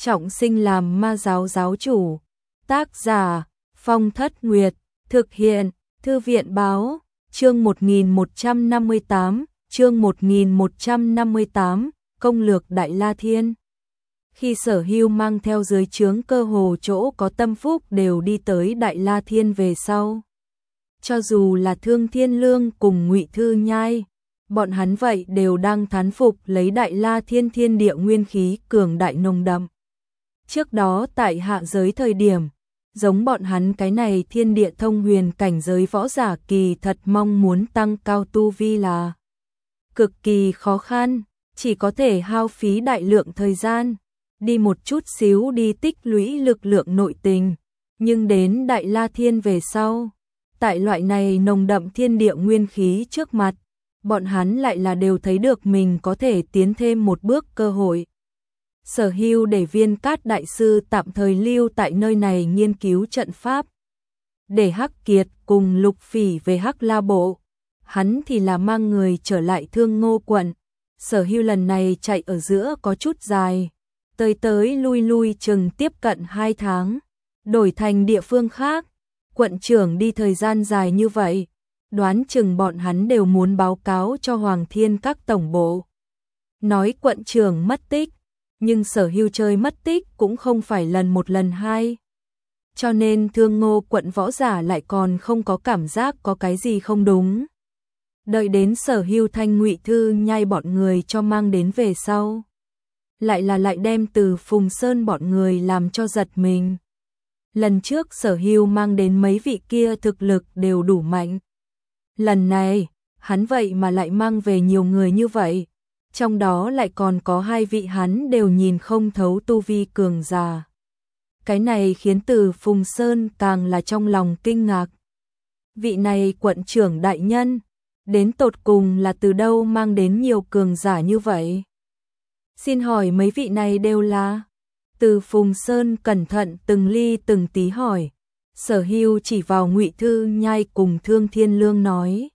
trọng sinh làm ma giáo giáo chủ. Tác giả Phong Thất Nguyệt, thực hiện Thư viện Báo, chương 1158, chương 1158, công lược Đại La Thiên. Khi Sở Hưu mang theo dưới trướng cơ hồ chỗ có tâm phúc đều đi tới Đại La Thiên về sau. Cho dù là Thương Thiên Lương cùng Ngụy Thư Nhai, bọn hắn vậy đều đang thán phục lấy Đại La Thiên thiên địa nguyên khí cường đại nồng đậm. Trước đó tại hạ giới thời điểm, giống bọn hắn cái này thiên địa thông huyền cảnh giới võ giả kỳ thật mong muốn tăng cao tu vi là cực kỳ khó khăn, chỉ có thể hao phí đại lượng thời gian, đi một chút xíu đi tích lũy lực lượng nội tình, nhưng đến Đại La Thiên về sau, tại loại này nồng đậm thiên địa nguyên khí trước mặt, bọn hắn lại là đều thấy được mình có thể tiến thêm một bước cơ hội. Sở Hưu để Viên Cát đại sư tạm thời lưu tại nơi này nghiên cứu trận pháp, để Hắc Kiệt cùng Lục Phỉ về Hắc La Bộ, hắn thì là mang người trở lại Thương Ngô quận. Sở Hưu lần này chạy ở giữa có chút dài, tới lui lui chừng tiếp cận 2 tháng, đổi thành địa phương khác, quận trưởng đi thời gian dài như vậy, đoán chừng bọn hắn đều muốn báo cáo cho Hoàng Thiên các tổng bộ. Nói quận trưởng mất tích, nhưng Sở Hưu chơi mất tích cũng không phải lần một lần hai. Cho nên Thương Ngô quận võ giả lại còn không có cảm giác có cái gì không đúng. Đợi đến Sở Hưu thanh Ngụy Thư Nhai bọn người cho mang đến về sau, lại đem Từ Phùng Sơn bọn người làm cho giật mình. Lần trước Sở Hưu mang đến mấy vị kia thực lực đều đủ mạnh. Lần này, hắn vậy mà lại mang về nhiều người như vậy, trong đó lại còn có 2 vị hắn đều nhìn không thấu tu vi cường giả. Cái này khiến Từ Phùng Sơn càng là trong lòng kinh ngạc. Vị này quận trưởng đại nhân, đến tột cùng là từ đâu mang đến nhiều cường giả như vậy? Xin hỏi mấy vị này đều là? Từ Phùng Sơn cẩn thận từng ly từng tí hỏi. Sở Hưu chỉ vào Ngụy Thư Nhai cùng Thương Thiên Lương nói: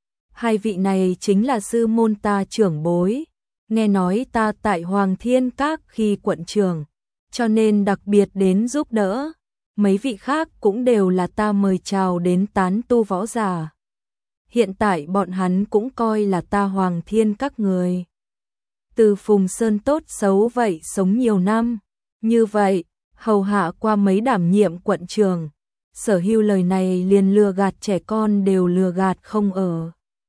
2 vị này chính là sư môn ta trưởng bối, nghe nói ta tại Hoàng Thiên các khi quận trưởng, cho nên đặc biệt đến giúp đỡ. Mấy vị khác cũng đều là ta mời chào đến tán tu võ giả. Hiện tại bọn hắn cũng coi là ta Hoàng Thiên các người. Từ Phùng Sơn tốt xấu vậy sống nhiều năm, như vậy, hầu hạ qua mấy đảm nhiệm quận trưởng. Sở Hưu lời này liền lừa gạt trẻ con đều lừa gạt không ở.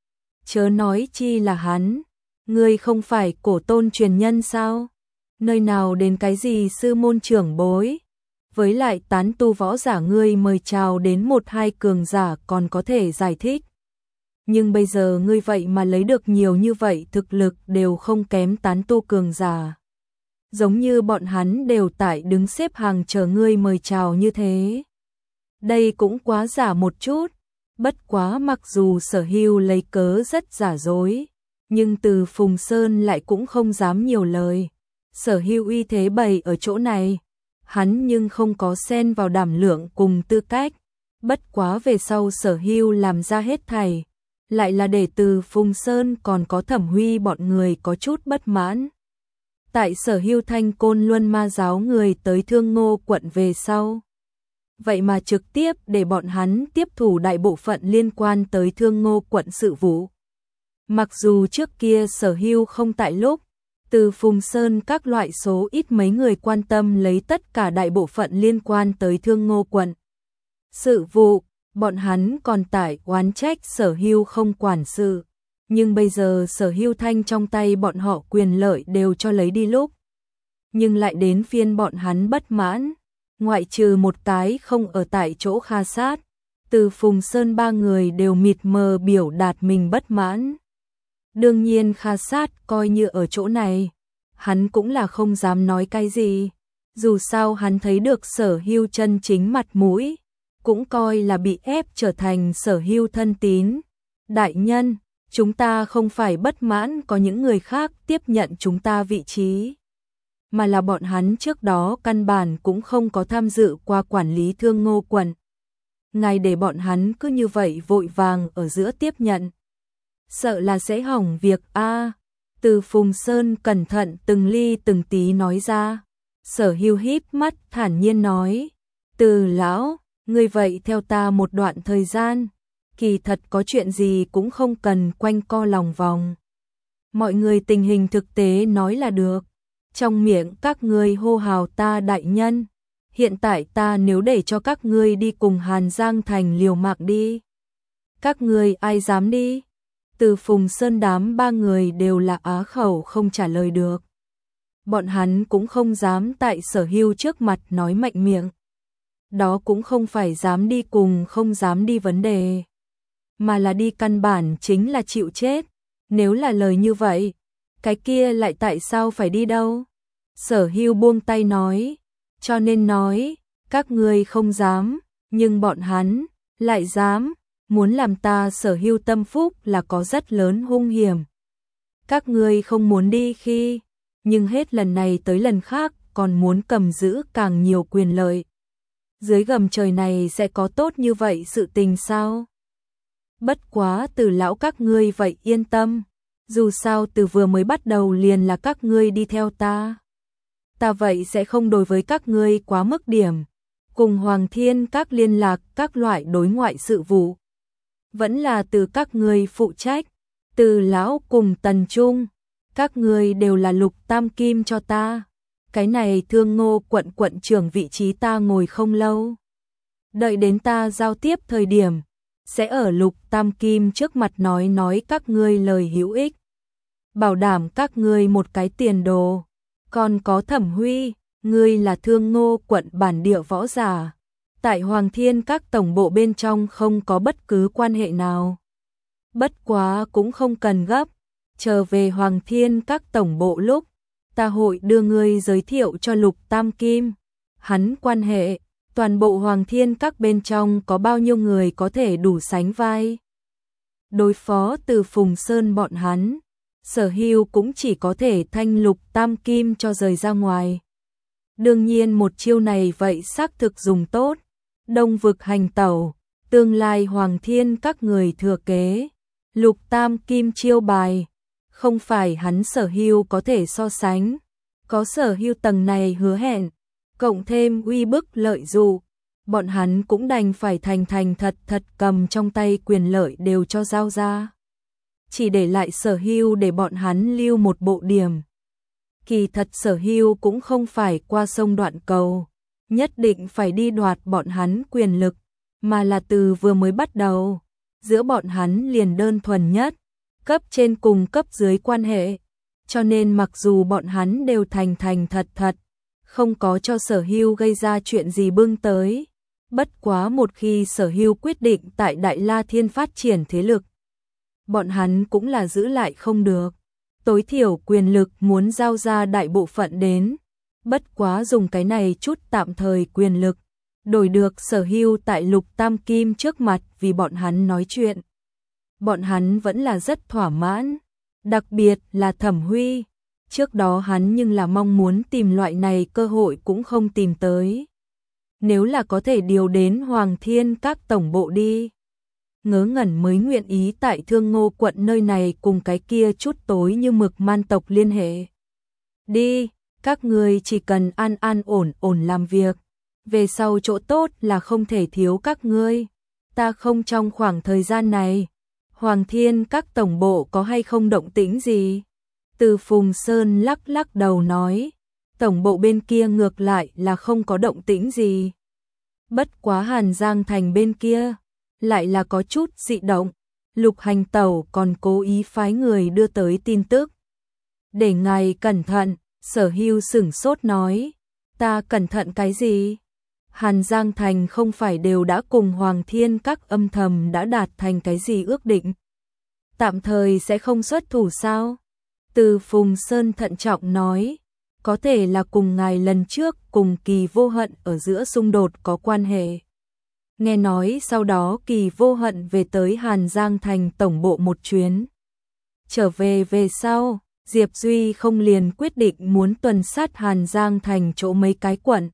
Chớ nói chi là hắn, ngươi không phải cổ tôn truyền nhân sao? Nơi nào đến cái gì sư môn trưởng bối? Với lại tán tu võ giả ngươi mời chào đến 1-2 cường giả còn có thể giải thích. Nhưng bây giờ ngươi vậy mà lấy được nhiều như vậy thực lực đều không kém tán tu cường giả. Giống như bọn hắn đều tại đứng xếp hàng chờ ngươi mời chào như thế. Đây cũng quá giả một chút, bất quá mặc dù Sở Hưu lấy cớ rất giả dối, nhưng Từ Phùng Sơn lại cũng không dám nhiều lời. Sở Hưu uy thế bày ở chỗ này, hắn nhưng không có xen vào đảm lượng cùng tư cách, bất quá về sau Sở Hưu làm ra hết thảy, lại là để Từ Phùng Sơn còn có Thẩm Huy bọn người có chút bất mãn. Tại Sở Hưu thanh Côn Luân ma giáo người tới Thương Ngô quận về sau, vậy mà trực tiếp để bọn hắn tiếp thủ đại bộ phận liên quan tới Thương Ngô quận sự vụ. Mặc dù trước kia Sở Hưu không tại lúc, Từ Phùng Sơn các loại số ít mấy người quan tâm lấy tất cả đại bộ phận liên quan tới Thương Ngô quận sự vụ, bọn hắn còn tại oán trách Sở Hưu không quản sự. Nhưng bây giờ Sở Hưu thanh trong tay bọn họ quyền lợi đều cho lấy đi lúc, nhưng lại đến phiên bọn hắn bất mãn. Ngoại trừ một cái không ở tại chỗ Kha Sát, Từ Phùng Sơn 3 người đều mịt mờ biểu đạt mình bất mãn. Đương nhiên Kha Sát coi như ở chỗ này, hắn cũng là không dám nói cái gì. Dù sao hắn thấy được Sở Hưu chân chính mặt mũi, cũng coi là bị ép trở thành Sở Hưu thân tín. Đại nhân, chúng ta không phải bất mãn có những người khác tiếp nhận chúng ta vị trí, mà là bọn hắn trước đó căn bản cũng không có tham dự qua quản lý Thương Ngô quận. Ngài để bọn hắn cứ như vậy vội vàng ở giữa tiếp nhận, sợ là sẽ hỏng việc a. Từ Phùng Sơn cẩn thận từng ly từng tí nói ra. Sở Hưu híp mắt thản nhiên nói, Từ lão, ngươi vậy theo ta một đoạn thời gian, kỳ thật có chuyện gì cũng không cần quanh co lòng vòng. Mọi người tình hình thực tế nói là được, trong miệng các ngươi hô hào ta đại nhân, hiện tại ta nếu để cho các ngươi đi cùng Hàn Giang Thành liều mạng đi. Các ngươi ai dám đi? Từ Phùng Sơn đám ba người đều là á khẩu không trả lời được. Bọn hắn cũng không dám tại Sở Hưu trước mặt nói mạnh miệng. Đó cũng không phải dám đi cùng không dám đi vấn đề, mà là đi căn bản chính là chịu chết. Nếu là lời như vậy, cái kia lại tại sao phải đi đâu? Sở Hưu buông tay nói, cho nên nói, các ngươi không dám, nhưng bọn hắn lại dám, muốn làm ta Sở Hưu tâm phúc là có rất lớn hung hiểm. Các ngươi không muốn đi khi, nhưng hết lần này tới lần khác còn muốn cầm giữ càng nhiều quyền lợi. Dưới gầm trời này sẽ có tốt như vậy sự tình sao? Bất quá Từ lão các ngươi vậy yên tâm, dù sao từ vừa mới bắt đầu liền là các ngươi đi theo ta. Ta vậy sẽ không đối với các ngươi quá mức điểm, cùng Hoàng Thiên các liên lạc các loại đối ngoại sự vụ. Vẫn là từ các ngươi phụ trách, Từ lão cùng Tần Trung, các ngươi đều là lục tam kim cho ta. Cái này Thương Ngô quận trưởng vị trí ta ngồi không lâu. Đợi đến ta giao tiếp thời điểm, sẽ ở lục tam kim trước mặt nói các ngươi lời hữu ích. Bảo đảm các ngươi một cái tiền đồ. Còn có Thẩm Huy, ngươi là Thương Ngô quận bản địa võ giả. Tại Hoàng Thiên các tổng bộ bên trong không có bất cứ quan hệ nào. Bất quá cũng không cần gấp, chờ về Hoàng Thiên các tổng bộ lúc, ta hội đưa ngươi giới thiệu cho Lục Tam Kim. Hắn quan hệ, toàn bộ Hoàng Thiên các bên trong có bao nhiêu người có thể đủ sánh vai. Đối phó Từ Phùng Sơn bọn hắn, Sở Hưu cũng chỉ có thể thanh Lục Tam Kim cho rời ra ngoài. Đương nhiên một chiêu này vậy xác thực dùng tốt. Đông vực hành tẩu, tương lai Hoàng Thiên các người thừa kế. Lục Tam Kim chiêu bài, không phải hắn Sở Hưu có thể so sánh. Có Sở Hưu tầng này hứa hẹn, cộng thêm uy bức lợi dụ, bọn hắn cũng đành phải thành thật cầm trong tay quyền lợi đều cho giao ra. Chỉ để lại Sở Hưu để bọn hắn lưu một bộ điểm. Kỳ thật Sở Hưu cũng không phải qua sông đoạn cầu, nhất định phải đi đoạt bọn hắn quyền lực, mà là từ vừa mới bắt đầu, giữa bọn hắn liền đơn thuần nhất, cấp trên cùng cấp dưới quan hệ. Cho nên mặc dù bọn hắn đều thành thật, không có cho Sở Hưu gây ra chuyện gì bưng tới. Bất quá một khi Sở Hưu quyết định tại Đại La Thiên phát triển thế lực, bọn hắn cũng là giữ lại không được. Tối thiểu quyền lực muốn giao ra đại bộ phận đến. Bất quá dùng cái này chút tạm thời quyền lực, đổi được Sở Hưu tại Lục Tam Kim trước mặt vì bọn hắn nói chuyện. Bọn hắn vẫn là rất thỏa mãn, đặc biệt là Thẩm Huy. Trước đó hắn nhưng là mong muốn tìm loại này cơ hội cũng không tìm tới. Nếu là có thể điều đến Hoàng Thiên các tổng bộ đi, ngớ ngẩn mới nguyện ý tại Thương Ngô quận nơi này cùng cái kia chút tối như mực man tộc liên hệ. Đi, các người chỉ cần an ổn làm việc, về sau chỗ tốt là không thể thiếu các ngươi. Ta không trong khoảng thời gian này, Hoàng Thiên các tổng bộ có hay không động tĩnh gì? Từ Phùng Sơn lắc đầu nói, tổng bộ bên kia ngược lại là không có động tĩnh gì. Bất quá Hàn Giang Thành bên kia, lại là có chút dị động. Lục Hành Tẩu còn cố ý phái người đưa tới tin tức. Để ngài cẩn thận, Sở Hưu sửng sốt nói, ta cẩn thận cái gì? Hàn Giang Thành không phải đều đã cùng Hoàng Thiên các âm thầm đã đạt thành cái gì ước định? Tạm thời sẽ không xuất thủ sao? Từ Phùng Sơn thận trọng nói, có thể là cùng ngài lần trước cùng Kỳ Vô Hận ở giữa xung đột có quan hệ. Nghe nói sau đó Kỳ Vô Hận về tới Hàn Giang Thành tổng bộ một chuyến. Trở về sau, Diệp Duy không liền quyết định muốn tuần sát Hàn Giang Thành chỗ mấy cái quận.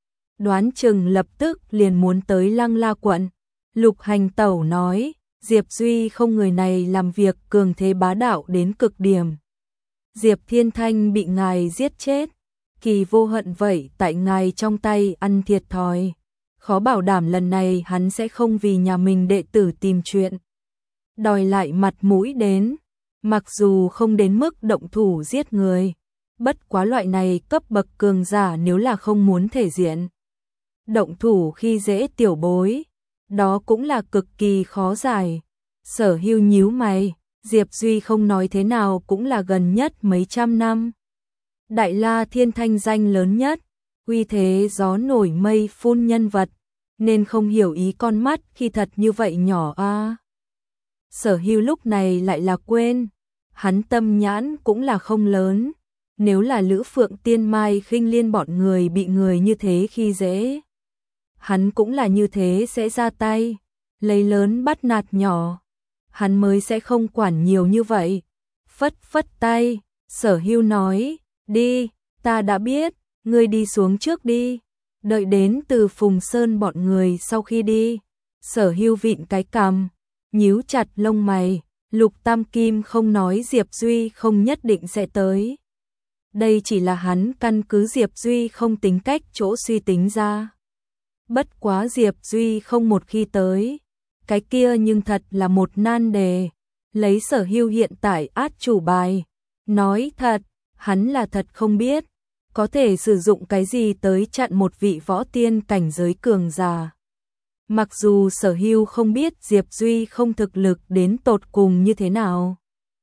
Đoán chừng lập tức liền muốn tới Lăng La quận. Lục Hành Tẩu nói, Diệp Duy không người này làm việc cường thế bá đạo đến cực điểm. Diệp Thiên Thanh bị ngài giết chết, Kỳ vô hận vậy tại ngài trong tay ăn thiệt thòi. Khó bảo đảm lần này hắn sẽ không vì nhà mình đệ tử tìm chuyện đòi lại mặt mũi đến, mặc dù không đến mức động thủ giết người. Bất quá loại này cấp bậc cường giả nếu là không muốn thể diện động thủ khi dễ tiểu bối, đó cũng là cực kỳ khó giải. Sở Hưu nhíu mày, Diệp Duy không nói thế nào cũng là gần nhất mấy trăm năm. Đại La Thiên thanh danh lớn nhất, uy thế gió nổi mây phun nhân vật, nên không hiểu ý con mắt khi thật như vậy nhỏ a. Sở Hưu lúc này lại là quên, hắn tâm nhãn cũng là không lớn, nếu là Lữ Phượng Tiên Mai Khinh Liên bọn người bị người như thế khi dễ, hắn cũng là như thế sẽ ra tay, lấy lớn bắt nạt nhỏ, hắn mới sẽ không quản nhiều như vậy. Phất phất tay, Sở Hưu nói, đi, ta đã biết, ngươi đi xuống trước đi, đợi đến Từ Phùng Sơn bọn người sau khi đi. Sở Hưu vịn cái cằm, nhíu chặt lông mày, Lục Tam Kim không nói Diệp Duy không nhất định sẽ tới. Đây chỉ là hắn căn cứ Diệp Duy không tính cách chỗ suy tính ra. Bất quá Diệp Duy không một khi tới, cái kia nhưng thật là một nan đề. Lấy Sở Hưu hiện tại át chủ bài, nói thật, hắn là thật không biết có thể sử dụng cái gì tới chặn một vị võ tiên cảnh giới cường giả. Mặc dù Sở Hưu không biết Diệp Duy không thực lực đến tột cùng như thế nào,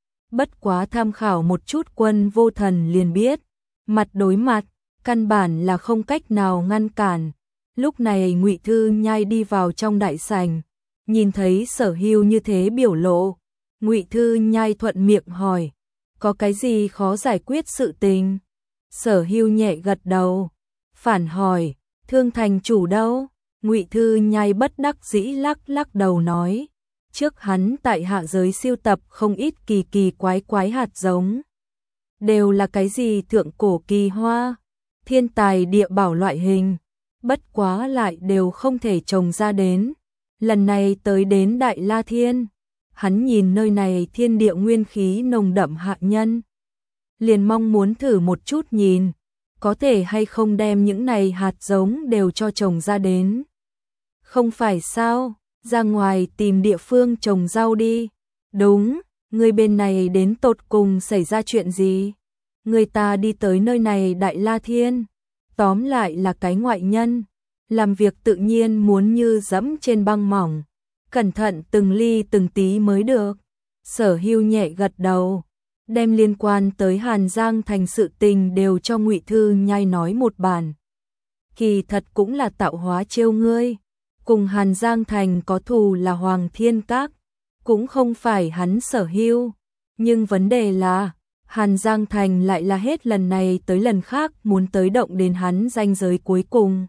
bất quá tham khảo một chút Quân Vô Thần liền biết, mặt đối mặt, căn bản là không cách nào ngăn cản. Lúc này Ngụy Thư Nhai đi vào trong đại sảnh, nhìn thấy Sở Hưu như thế biểu lộ, Ngụy Thư Nhai thuận miệng hỏi, có cái gì khó giải quyết sự tình? Sở Hưu nhẹ gật đầu, phản hỏi, Thương thành chủ đâu? Ngụy Thư Nhai bất đắc dĩ lắc lắc đầu nói, trước hắn tại hạ giới siêu tập không ít kỳ kỳ quái quái hạt giống, đều là cái gì thượng cổ kỳ hoa, thiên tài địa bảo loại hình, bất quá lại đều không thể trồng ra đến. Lần này tới đến Đại La Thiên, hắn nhìn nơi này thiên địa nguyên khí nồng đậm hạ nhân, liền mong muốn thử một chút nhìn, có thể hay không đem những này hạt giống đều cho trồng ra đến. Không phải sao, ra ngoài tìm địa phương trồng rau đi. Đúng, người bên này đến tột cùng xảy ra chuyện gì? Người ta đi tới nơi này Đại La Thiên, tóm lại là cái ngoại nhân, làm việc tự nhiên muốn như dẫm trên băng mỏng, cẩn thận từng ly từng tí mới được. Sở Hưu nhẹ gật đầu, đem liên quan tới Hàn Giang Thành sự tình đều cho Ngụy Thư Nhai nói một bản. Kỳ thật cũng là tạo hóa trêu ngươi, cùng Hàn Giang Thành có thù là Hoàng Thiên Các, cũng không phải hắn Sở Hưu, nhưng vấn đề là Hàn Giang Thành lại là hết lần này tới lần khác muốn tới động đến hắn ranh giới cuối cùng.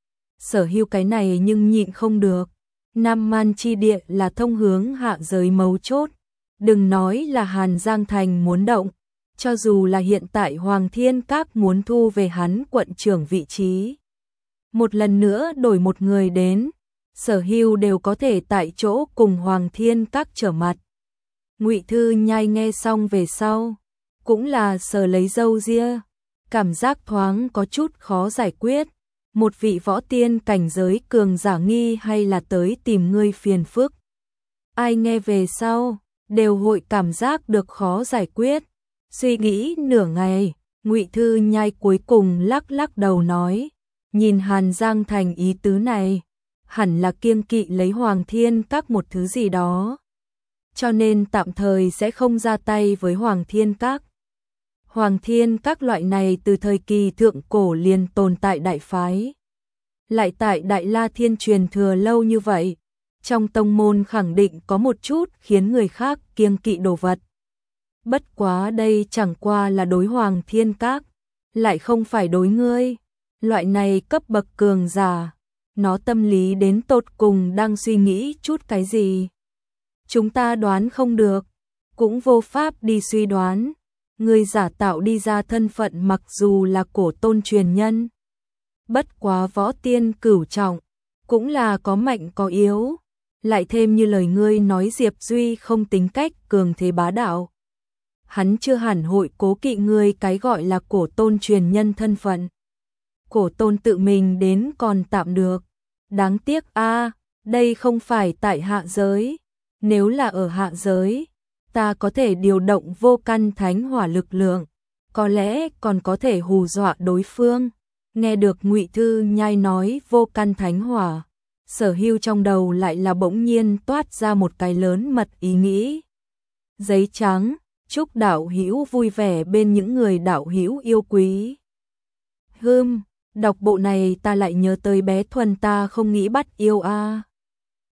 Sở Hưu cái này nhưng nhịn không được, Nam Man chi địa là thông hướng hạ giới mấu chốt, đừng nói là Hàn Giang Thành muốn động, cho dù là hiện tại Hoàng Thiên Các muốn thu về hắn quận trưởng vị trí, một lần nữa đổi một người đến, Sở Hưu đều có thể tại chỗ cùng Hoàng Thiên Các trở mặt. Ngụy Thư Nhai nghe xong về sau, cũng là sờ lấy râu ria, cảm giác thoáng có chút khó giải quyết. Một vị võ tiên cảnh giới cường giả nghi hay là tới tìm ngươi phiền phức. Ai nghe về sau, đều hội cảm giác được khó giải quyết. Suy nghĩ nửa ngày, Ngụy Thư Nhai cuối cùng lắc lắc đầu nói, nhìn Hàn Giang Thành ý tứ này, hẳn là kiêng kỵ lấy Hoàng Thiên Các một thứ gì đó, cho nên tạm thời sẽ không ra tay với Hoàng Thiên Các. Hoàng Thiên Các loại này từ thời kỳ thượng cổ liền tồn tại đại phái, lại tại Đại La Thiên truyền thừa lâu như vậy, trong tông môn khẳng định có một chút khiến người khác kiêng kỵ đồ vật. Bất quá đây chẳng qua là đối Hoàng Thiên Các, lại không phải đối ngươi, loại này cấp bậc cường giả, nó tâm lý đến tột cùng đang suy nghĩ chút cái gì. Chúng ta đoán không được, cũng vô pháp đi suy đoán. Người giả tạo đi ra thân phận mặc dù là cổ tôn truyền nhân, bất quá võ tiên cửu trọng, cũng là có mạnh có yếu, lại thêm như lời ngươi nói Diệp Duy không tính cách cường thế bá đạo. hắn chưa hẳn hội cố kỵ ngươi cái gọi là cổ tôn truyền nhân thân phận. Cổ tôn tự mình đến còn tạm được. Đáng tiếc a, đây không phải tại hạ giới. Nếu là ở hạ giới, ta có thể điều động vô căn thánh hỏa lực lượng, có lẽ còn có thể hù dọa đối phương. Nghe được Ngụy Thư Nhai nói vô căn thánh hỏa, Sở Hưu trong đầu lại là bỗng nhiên toát ra một cái lớn mật ý nghĩ. Giấy trắng, chúc đạo hữu vui vẻ bên những người đạo hữu yêu quý. Đọc bộ này ta lại nhớ tới bé Thuần ta không nghĩ bắt yêu a.